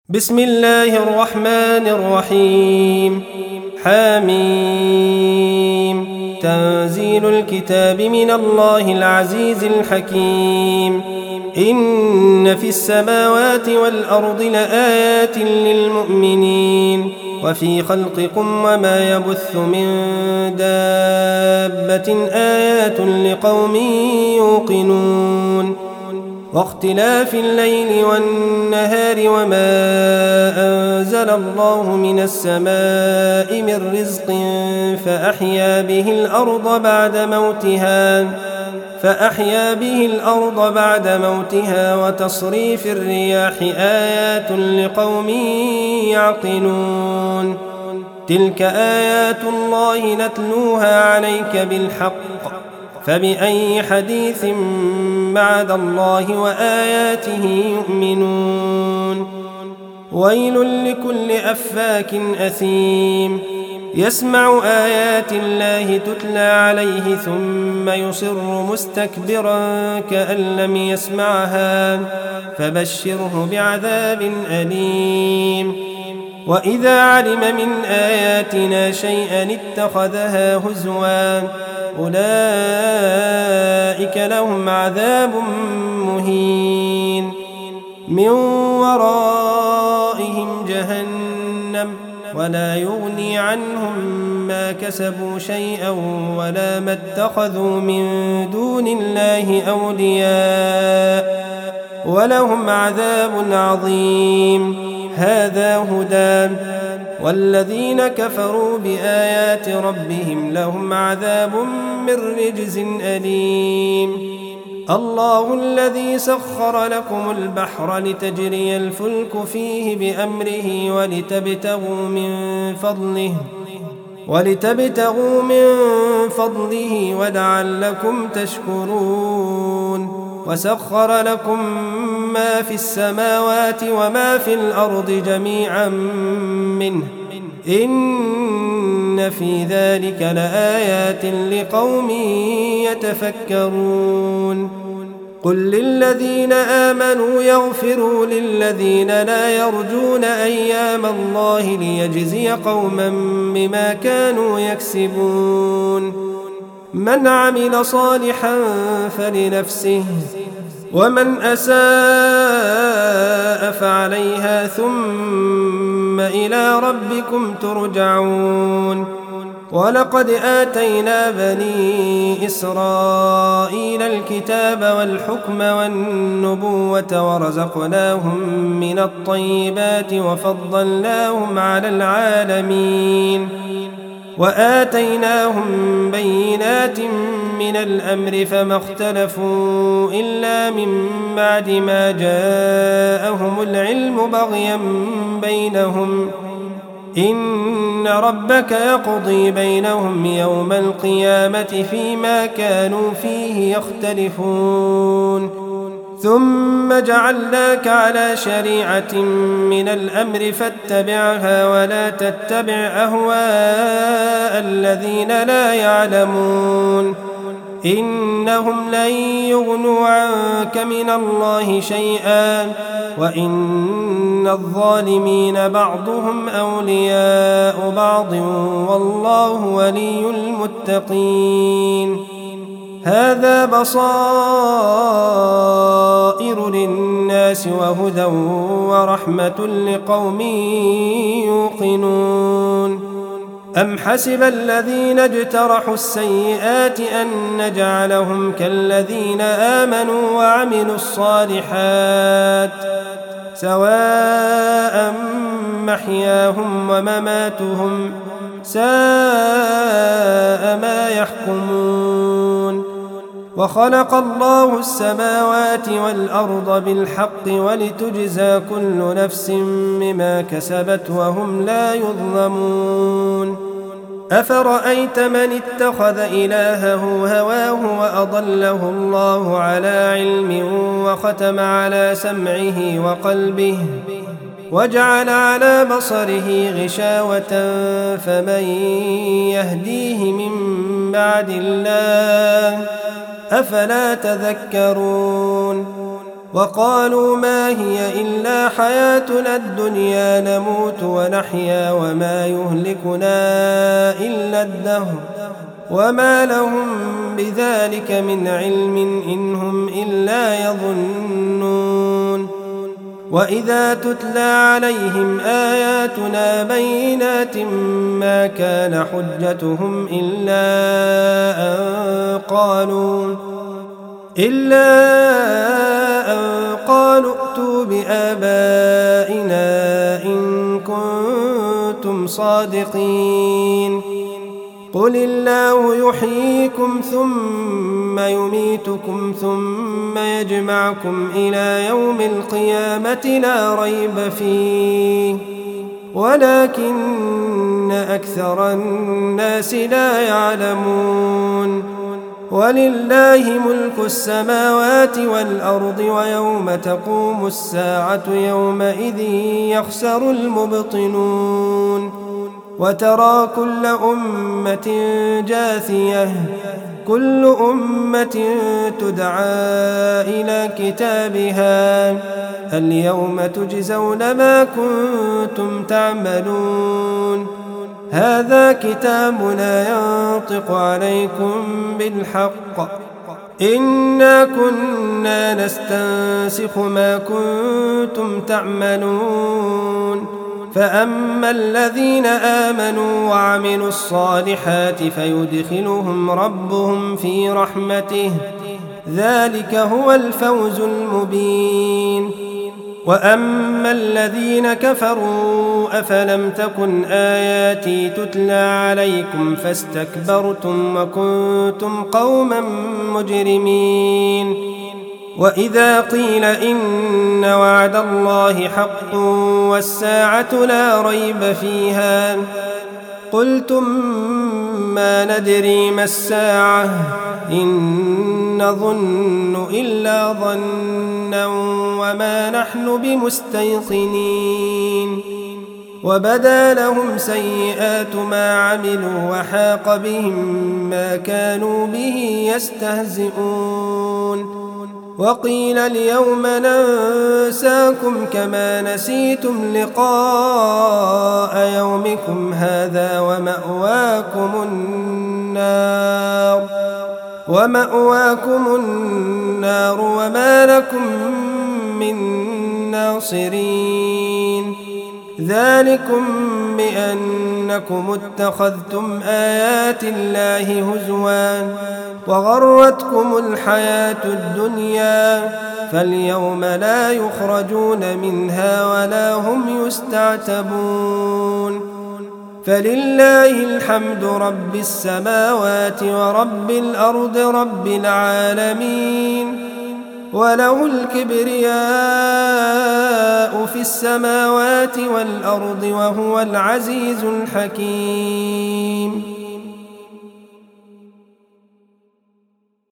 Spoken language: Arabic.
بسم الله الرحمن الرحيم. حميم. تنزيل الكتاب من الله العزيز الحكيم. إن في السماوات والأرض لآيات للمؤمنين وفي خلقكم وما يبث من دابة آيات لقوم يوقنون. واختلاف الليل والنهار وما أنزل الله من السماء من رزق فأحيا به الأرض بعد موتها وتصريف الرياح آيات لقوم يعقلون. تلك آيات الله نتلوها عليك بالحق، فبأي حديث بعد الله وآياته يؤمنون. ويل لكل أفاك أثيم يسمع آيات الله تتلى عليه ثم يصر مستكبرا كأن لم يسمعها، فبشره بعذاب أليم. وإذا علم من آياتنا شيئا اتخذها هزوا، أولئك لهم عذاب مهين. من ورائهم جهنم ولا يغني عنهم ما كسبوا شيئا ولا ما اتخذوا من دون الله أولياء، ولهم عذاب عظيم. هذا هدى، والذين كفروا بآيات ربهم لهم عذاب من رجز أليم. الله الذي سخر لكم البحر لتجري الفلك فيه بأمره ولتبتغوا من فضله ولعلكم تشكرون. وسخر لكم ما في السماوات وما في الأرض جميعا منه، إن في ذلك لآيات لقوم يتفكرون. قل للذين آمنوا يغفروا للذين لا يرجون أيام الله ليجزي قوما بما كانوا يكسبون. من عمل صالحا فلنفسه ومن أساء فعليها ثم إلى ربكم ترجعون. ولقد آتينا بني إسرائيل الكتاب والحكم والنبوة ورزقناهم من الطيبات وفضلناهم على العالمين، وآتيناهم بينات من الأمر فما اختلفوا إلا من بعد ما جاءهم العلم بغيا بينهم. إن ربك يقضي بينهم يوم القيامة فيما كانوا فيه يختلفون. ثم جعلناك على شريعة من الأمر فاتبعها ولا تتبع أهواء الذين لا يعلمون، إنهم لن يغنوا عنك من الله شيئا وإن الظالمين بعضهم أولياء بعض والله ولي المتقين. هذا بصائر للناس وهدى ورحمة لقوم يوقنون. أم حسب الذين اجترحوا السيئات أن نجعلهم كالذين آمنوا وعملوا الصالحات سواء محياهم ومماتهم ساء ما يحكمون. وخلق الله السماوات والأرض بالحق ولتجزى كل نفس بما كسبت وهم لا يظلمون. أفرأيت من اتخذ إلهه هواه وأضله الله على علم وختم على سمعه وقلبه وجعل على بصره غشاوة فمن يهديه من بعد الله أفلا تذكرون. وقالوا ما هي إلا حياتنا الدنيا نموت ونحيا وما يهلكنا إلا الدهر وما لهم بذلك من علم إن هم إلا يظنون وإذا تتلى عليهم آياتنا بينات ما كان حجتهم إلا أن قالوا ائتوا بآبائنا إن كنتم صادقين قل الله يحييكم ثم يميتكم ثم يجمعكم إلى يوم القيامة لا ريب فيه ولكن أكثر الناس لا يعلمون ولله ملك السماوات والأرض ويوم تقوم الساعة يومئذ يخسر المبطلون وترى كل أمة جاثية كل أمة تدعى إلى كتابها اليوم تجزون ما كنتم تعملون هذا كتابنا ينطق عليكم بالحق إنا كنا نستنسخ ما كنتم تعملون فأما الذين آمنوا وعملوا الصالحات فيدخلهم ربهم في رحمته ذلك هو الفوز المبين وأما الذين كفروا أفلم تكن آياتي تتلى عليكم فاستكبرتم وكنتم قوما مجرمين وإذا قيل إن وعد الله حق والساعة لا ريب فيها قلتم ما ندري ما الساعة إن نظن إلا ظنا وما نحن بمستيقنين وبدا لهم سيئات ما عملوا وحاق بهم ما كانوا به يستهزئون وقيل اليوم ننساكم كما نسيتم لقاء يومكم هذا ومأواكم النار وما لكم من ناصرين ذلكم بأنكم اتخذتم آيات الله هزوا وغرتكم الحياة الدنيا فاليوم لا يخرجون منها ولا هم يستعتبون فلله الحمد رب السماوات ورب الأرض رب العالمين وله الكبرياء في السماوات والأرض وهو العزيز الحكيم